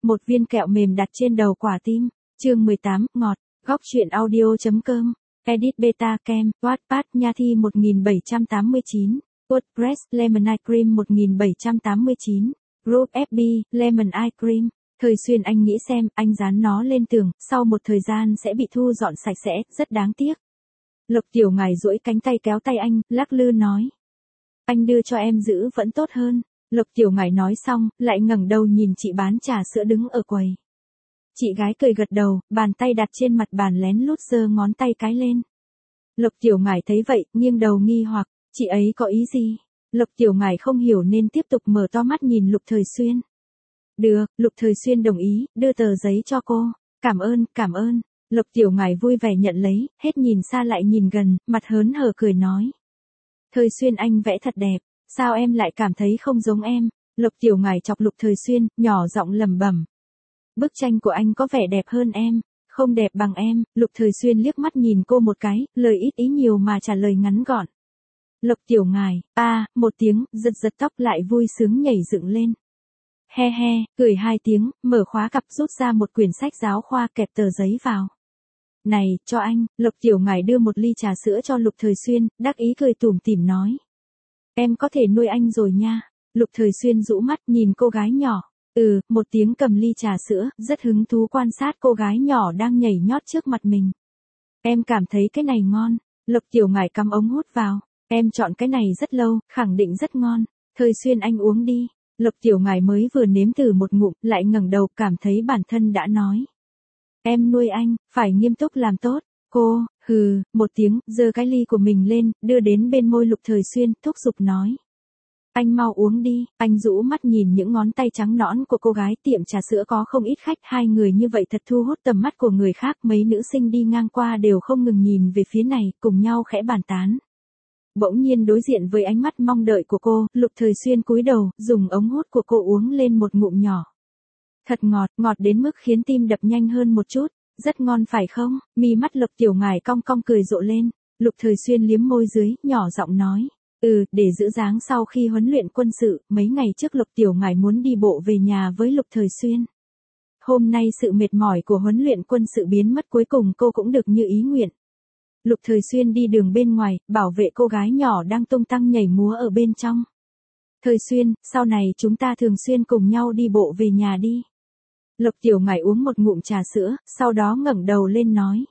một viên kẹo mềm đặt trên đầu quả tim. Chương 18, ngọt. Góc truyện audio.com. Edit Beta Kem. Wattpad Nha Thi 1789. WordPress Lemon Ice Cream 1789. Group FB Lemon Ice Cream. Thời xuyên anh nghĩ xem, anh dán nó lên tường, sau một thời gian sẽ bị thu dọn sạch sẽ, rất đáng tiếc. Lộc Tiểu Ngải duỗi cánh tay kéo tay anh, lắc lư nói. Anh đưa cho em giữ vẫn tốt hơn. Lộc Tiểu Ngải nói xong, lại ngẩng đầu nhìn chị bán trà sữa đứng ở quầy. Chị gái cười gật đầu, bàn tay đặt trên mặt bàn lén lút giơ ngón tay cái lên. Lộc Tiểu Ngải thấy vậy, nghiêng đầu nghi hoặc, chị ấy có ý gì? Lộc Tiểu Ngải không hiểu nên tiếp tục mở to mắt nhìn Lục Thời Xuyên. Được, Lục Thời Xuyên đồng ý, đưa tờ giấy cho cô. Cảm ơn. Lộc Tiểu Ngải vui vẻ nhận lấy, hết nhìn xa lại nhìn gần, mặt hớn hở cười nói. Thời Xuyên anh vẽ thật đẹp, sao em lại cảm thấy không giống em? Lộc Tiểu Ngải chọc Lục Thời Xuyên, nhỏ giọng lẩm bẩm. Bức tranh của anh có vẻ đẹp hơn em, không đẹp bằng em. Lục Thời Xuyên liếc mắt nhìn cô một cái, lời ít ý nhiều mà trả lời ngắn gọn. Lộc Tiểu Ngải, một tiếng, giật tóc lại vui sướng nhảy dựng lên. He, cười hai tiếng, mở khóa cặp rút ra một quyển sách giáo khoa kẹp tờ giấy vào. Này, cho anh. Lộc Tiểu Ngải đưa một ly trà sữa cho Lục Thời Xuyên, đắc ý cười tủm tỉm nói. Em có thể nuôi anh rồi nha. Lục Thời Xuyên rũ mắt nhìn cô gái nhỏ. Một tiếng cầm ly trà sữa, rất hứng thú quan sát cô gái nhỏ đang nhảy nhót trước mặt mình. Em cảm thấy cái này ngon. Lộc Tiểu Ngải cắm ống hút vào. Em chọn cái này rất lâu, khẳng định rất ngon. Thời Xuyên anh uống đi. Lộc Tiểu Ngải mới vừa nếm thử một ngụm, lại ngẩng đầu cảm thấy bản thân đã nói. Em nuôi anh, phải nghiêm túc làm tốt. Cô, một tiếng, giơ cái ly của mình lên, đưa đến bên môi Lục Thời Xuyên, thúc giục nói. Anh mau uống đi. Anh rũ mắt nhìn những ngón tay trắng nõn của cô gái. Tiệm trà sữa có không ít khách, hai người như vậy thật thu hút tầm mắt của người khác. Mấy nữ sinh đi ngang qua đều không ngừng nhìn về phía này, cùng nhau khẽ bàn tán. Bỗng nhiên đối diện với ánh mắt mong đợi của cô, Lục Thời Xuyên cúi đầu, dùng ống hút của cô uống lên một ngụm nhỏ. Thật ngọt đến mức khiến tim đập nhanh hơn một chút. Rất ngon phải không? Mi mắt Lộc Tiểu Ngải cong cong cười rộ lên. Lục Thời Xuyên liếm môi dưới, nhỏ giọng nói. Để giữ dáng sau khi huấn luyện quân sự, mấy ngày trước Lộc Tiểu Ngải muốn đi bộ về nhà với Lục Thời Xuyên. Hôm nay sự mệt mỏi của huấn luyện quân sự biến mất, cuối cùng cô cũng được như ý nguyện. Lục Thời Xuyên đi đường bên ngoài, bảo vệ cô gái nhỏ đang tung tăng nhảy múa ở bên trong. Thời Xuyên, sau này chúng ta thường xuyên cùng nhau đi bộ về nhà đi. Lộc Tiểu Ngải uống một ngụm trà sữa, sau đó ngẩng đầu lên nói.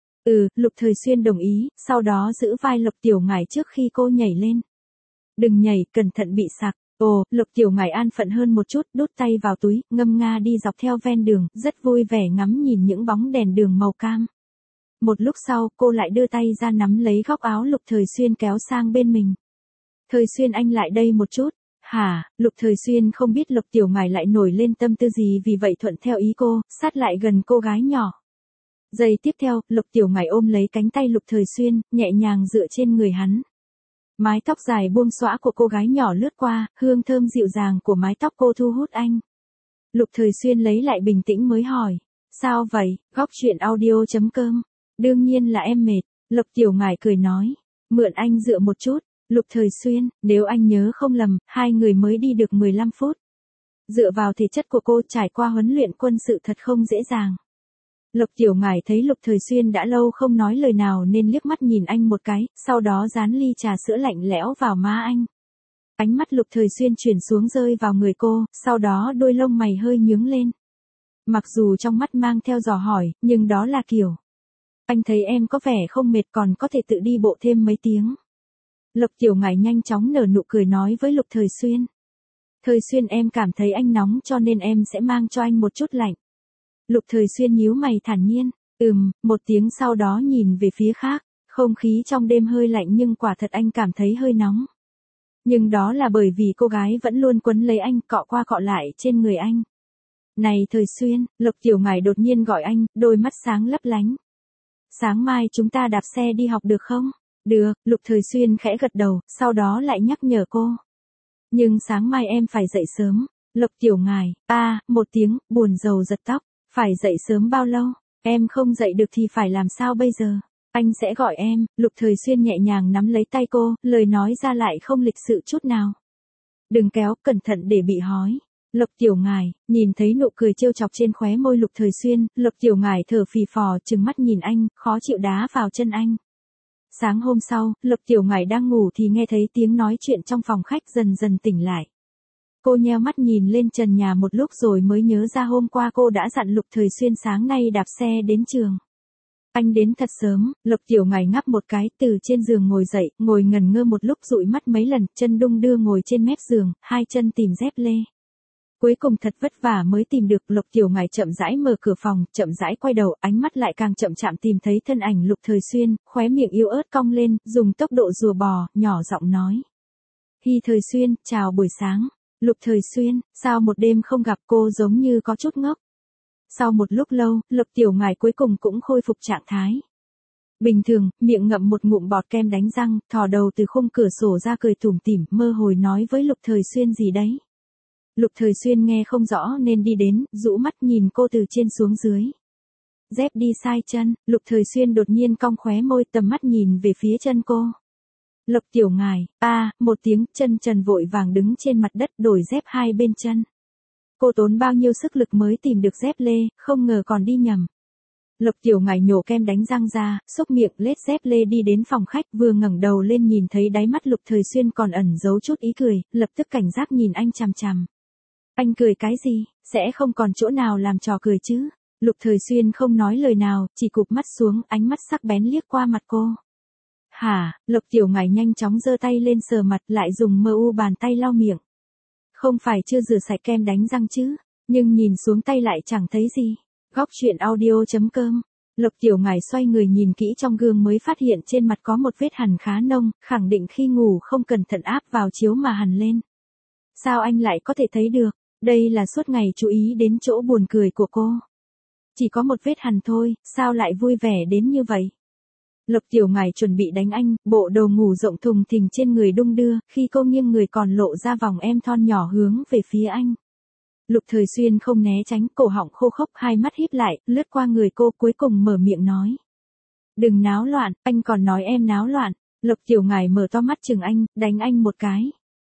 Lục Thời Xuyên đồng ý, sau đó giữ vai Lộc Tiểu Ngải trước khi cô nhảy lên. Đừng nhảy, cẩn thận bị sặc. Lộc Tiểu Ngải an phận hơn một chút, đút tay vào túi, ngâm nga đi dọc theo ven đường, rất vui vẻ ngắm nhìn những bóng đèn đường màu cam. Một lúc sau, cô lại đưa tay ra nắm lấy góc áo Lục Thời Xuyên kéo sang bên mình. Thời Xuyên anh lại đây một chút. Hả? Lục Thời Xuyên không biết Lộc Tiểu Ngải lại nổi lên tâm tư gì, vì vậy thuận theo ý cô, sát lại gần cô gái nhỏ. Giây tiếp theo, Lộc Tiểu Ngải ôm lấy cánh tay Lục Thời Xuyên, nhẹ nhàng dựa trên người hắn. Mái tóc dài buông xõa của cô gái nhỏ lướt qua, hương thơm dịu dàng của mái tóc cô thu hút anh. Lục Thời Xuyên lấy lại bình tĩnh mới hỏi. Sao vậy? Góc truyện audio.com. Đương nhiên là em mệt. Lộc Tiểu Ngải cười nói. Mượn anh dựa một chút. Lục Thời Xuyên, nếu anh nhớ không lầm, hai người mới đi được 15 phút. Dựa vào thể chất của cô, trải qua huấn luyện quân sự thật không dễ dàng. Lộc Tiểu Ngải thấy Lục Thời Xuyên đã lâu không nói lời nào nên liếc mắt nhìn anh một cái, sau đó dán ly trà sữa lạnh lẽo vào má anh. Ánh mắt Lục Thời Xuyên chuyển xuống rơi vào người cô, sau đó đôi lông mày hơi nhướng lên. Mặc dù trong mắt mang theo dò hỏi, nhưng đó là kiểu. Anh thấy em có vẻ không mệt, còn có thể tự đi bộ thêm mấy tiếng. Lộc Tiểu Ngải nhanh chóng nở nụ cười nói với Lục Thời Xuyên. Thời Xuyên, em cảm thấy anh nóng cho nên em sẽ mang cho anh một chút lạnh. Lục Thời Xuyên nhíu mày thản nhiên. Một tiếng sau đó nhìn về phía khác. Không khí trong đêm hơi lạnh nhưng quả thật anh cảm thấy hơi nóng. Nhưng đó là bởi vì cô gái vẫn luôn quấn lấy anh, cọ qua cọ lại trên người anh. Này Thời Xuyên, Lộc Tiểu Ngải đột nhiên gọi anh, đôi mắt sáng lấp lánh. Sáng mai chúng ta đạp xe đi học được không? Được. Lục Thời Xuyên khẽ gật đầu, sau đó lại nhắc nhở cô. Nhưng sáng mai em phải dậy sớm. Lộc Tiểu Ngải, một tiếng, buồn rầu giật tóc. Phải dậy sớm bao lâu? Em không dậy được thì phải làm sao bây giờ? Anh sẽ gọi em. Lục Thời Xuyên nhẹ nhàng nắm lấy tay cô, lời nói ra lại không lịch sự chút nào. Đừng kéo, cẩn thận để bị hói. Lộc Tiểu Ngải, nhìn thấy nụ cười trêu chọc trên khóe môi Lục Thời Xuyên, Lộc Tiểu Ngải thở phì phò trừng mắt nhìn anh, khó chịu đá vào chân anh. Sáng hôm sau, Lộc Tiểu Ngải đang ngủ thì nghe thấy tiếng nói chuyện trong phòng khách dần dần tỉnh lại. Cô nheo mắt nhìn lên trần nhà một lúc rồi mới nhớ ra hôm qua cô đã dặn Lục Thời Xuyên sáng nay đạp xe đến trường. Anh đến thật sớm, Lộc Tiểu Ngải ngáp một cái từ trên giường ngồi dậy, ngồi ngẩn ngơ một lúc dụi mắt mấy lần, chân đung đưa ngồi trên mép giường, hai chân tìm dép lê. Cuối cùng thật vất vả mới tìm được. Lộc Tiểu Ngải chậm rãi mở cửa phòng, chậm rãi quay đầu, ánh mắt lại càng chậm chạm tìm thấy thân ảnh Lục Thời Xuyên, khóe miệng yếu ớt cong lên, dùng tốc độ rùa bò, nhỏ giọng nói. Hi Thời Xuyên, chào buổi sáng. Lục Thời Xuyên, sao một đêm không gặp, cô giống như có chút ngốc. Sau một lúc lâu, Lộc Tiểu Ngải cuối cùng cũng khôi phục trạng thái. Bình thường, miệng ngậm một ngụm bọt kem đánh răng, thò đầu từ khung cửa sổ ra cười tủm tỉm, mơ hồ nói với Lục Thời Xuyên gì đấy. Lục Thời Xuyên nghe không rõ nên đi đến, rũ mắt nhìn cô từ trên xuống dưới. Dép đi sai chân, Lục Thời Xuyên đột nhiên cong khóe môi, tầm mắt nhìn về phía chân cô. Lộc Tiểu Ngải, một tiếng, chân trần vội vàng đứng trên mặt đất đổi dép hai bên chân. Cô tốn bao nhiêu sức lực mới tìm được dép lê, không ngờ còn đi nhầm. Lộc Tiểu Ngải nhổ kem đánh răng ra, xúc miệng lết dép lê đi đến phòng khách, vừa ngẩng đầu lên nhìn thấy đáy mắt Lục Thời Xuyên còn ẩn giấu chút ý cười, lập tức cảnh giác nhìn anh chằm chằm. Anh cười cái gì, sẽ không còn chỗ nào làm trò cười chứ? Lục Thời Xuyên không nói lời nào, chỉ cụp mắt xuống, ánh mắt sắc bén liếc qua mặt cô. Hả? Lộc Tiểu Ngải nhanh chóng giơ tay lên sờ mặt, lại dùng bàn tay lau miệng. Không phải chưa rửa sạch kem đánh răng chứ, nhưng nhìn xuống tay lại chẳng thấy gì. Góc truyện audio.com. Lộc Tiểu Ngải xoay người nhìn kỹ trong gương mới phát hiện trên mặt có một vết hằn khá nông, khẳng định khi ngủ không cẩn thận áp vào chiếu mà hằn lên. Sao anh lại có thể thấy được? Đây là suốt ngày chú ý đến chỗ buồn cười của cô. Chỉ có một vết hằn thôi, sao lại vui vẻ đến như vậy? Lộc Tiểu Ngải chuẩn bị đánh anh, bộ đồ ngủ rộng thùng thình trên người đung đưa, khi cô nghiêng người còn lộ ra vòng em thon nhỏ hướng về phía anh. Lục Thời Xuyên không né tránh, cổ họng khô khốc, hai mắt híp lại, lướt qua người cô, cuối cùng mở miệng nói. Đừng náo loạn, anh còn nói em náo loạn. Lộc Tiểu Ngải mở to mắt chừng anh, đánh anh một cái.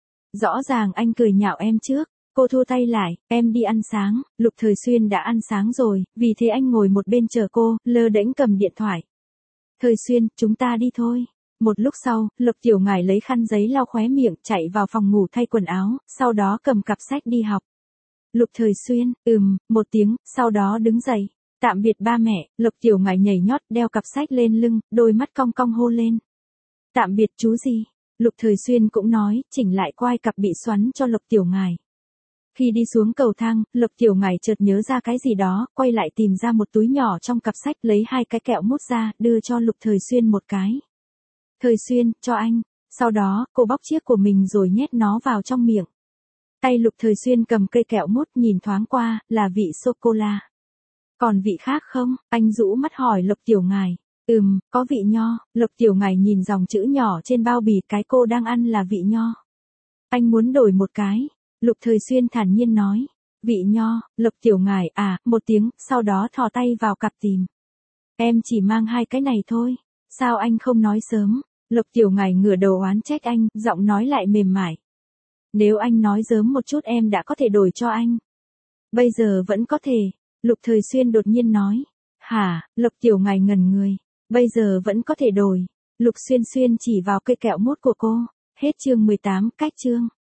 Rõ ràng anh cười nhạo em trước. Cô thua tay lại, em đi ăn sáng. Lục Thời Xuyên đã ăn sáng rồi, vì thế anh ngồi một bên chờ cô, lơ đễnh cầm điện thoại. Thời Xuyên, chúng ta đi thôi. Một lúc sau, Lộc Tiểu Ngải lấy khăn giấy lau khóe miệng, chạy vào phòng ngủ thay quần áo, sau đó cầm cặp sách đi học. Lục Thời Xuyên, một tiếng, sau đó đứng dậy. Tạm biệt ba mẹ. Lộc Tiểu Ngải nhảy nhót đeo cặp sách lên lưng, đôi mắt cong cong hô lên. Tạm biệt chú gì? Lục Thời Xuyên cũng nói, chỉnh lại quai cặp bị xoắn cho Lộc Tiểu Ngải. Khi đi xuống cầu thang, Lộc Tiểu Ngải chợt nhớ ra cái gì đó, quay lại tìm ra một túi nhỏ trong cặp sách, lấy hai cái kẹo mút ra, đưa cho Lục Thời Xuyên một cái. Thời Xuyên, cho anh. Sau đó, cô bóc chiếc của mình rồi nhét nó vào trong miệng. Tay Lục Thời Xuyên cầm cây kẹo mút nhìn thoáng qua, là vị sô-cô-la. Còn vị khác không? Anh rũ mắt hỏi Lộc Tiểu Ngải. Có vị nho. Lộc Tiểu Ngải nhìn dòng chữ nhỏ trên bao bì, cái cô đang ăn là vị nho. Anh muốn đổi một cái. Lục Thời Xuyên thản nhiên nói. Vị nho. Lộc Tiểu Ngải một tiếng, sau đó thò tay vào cặp tìm. Em chỉ mang hai cái này thôi. Sao anh không nói sớm? Lộc Tiểu Ngải ngửa đầu oán trách anh, giọng nói lại mềm mại. Nếu anh nói sớm một chút em đã có thể đổi cho anh. Bây giờ vẫn có thể. Lục Thời Xuyên đột nhiên nói. Hả? Lộc Tiểu Ngải ngẩn người. Bây giờ vẫn có thể đổi. Lục Xuyên Xuyên chỉ vào cây kẹo mút của cô. Hết chương 18, cách chương.